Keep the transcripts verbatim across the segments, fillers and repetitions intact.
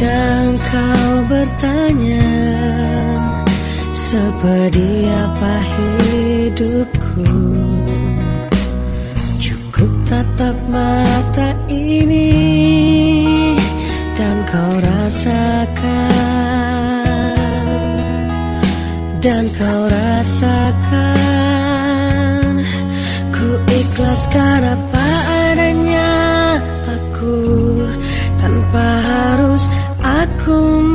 Kadang kau bertanya, seperti apa hidupku. Cukup tatap mata ini dan kau rasakan, dan kau rasakan. Ku ikhlaskan apa adanya aku, tanpa harus aku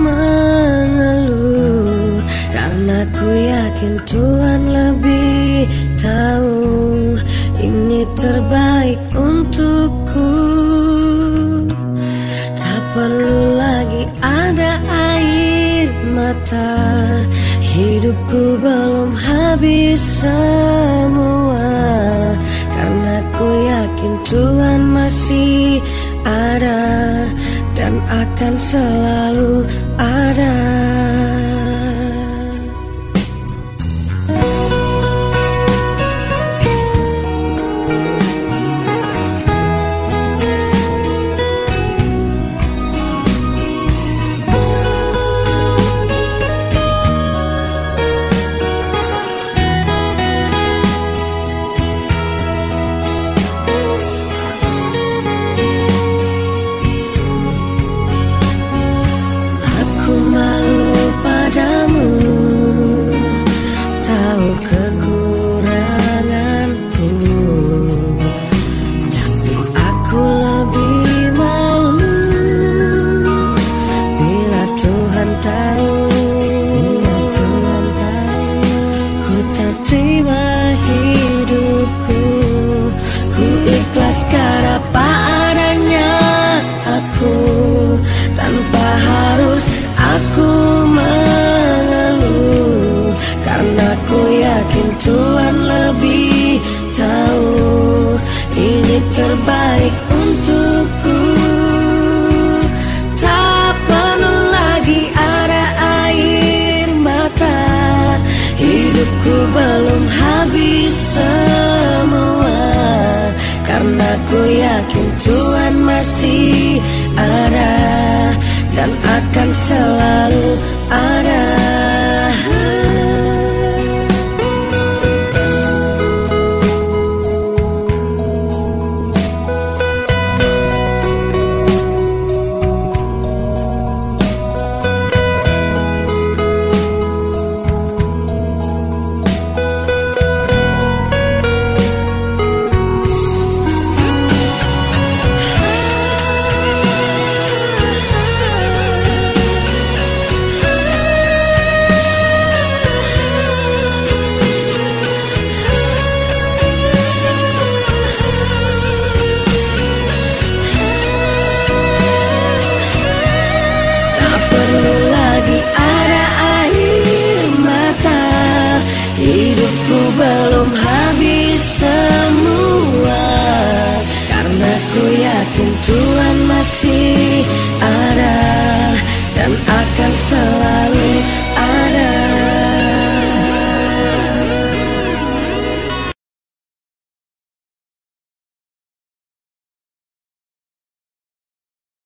mengeluh, karena ku yakin Tuhan lebih tahu ini terbaik untukku. Tak perlu lagi ada air mata, hidupku belum habis semua, karena ku yakin Tuhan masih ada dan akan selalu ada. Kekuranganku, tapi aku lebih malu bila Tuhan tahu, bila Tuhan tahu ku tak terima hidupku. Ku ikhlaskan apa adanya aku, tanpa harus aku mengeluh, karena ku yakin Tuhan lebih tahu ini terbaik untukku. Tak perlu lagi ada air mata, hidupku belum habis semua, karena ku yakin Tuhan masih ada dan akan selalu ada. Hidupku belum habis semua, karena ku yakin Tuhan masih ada dan akan selalu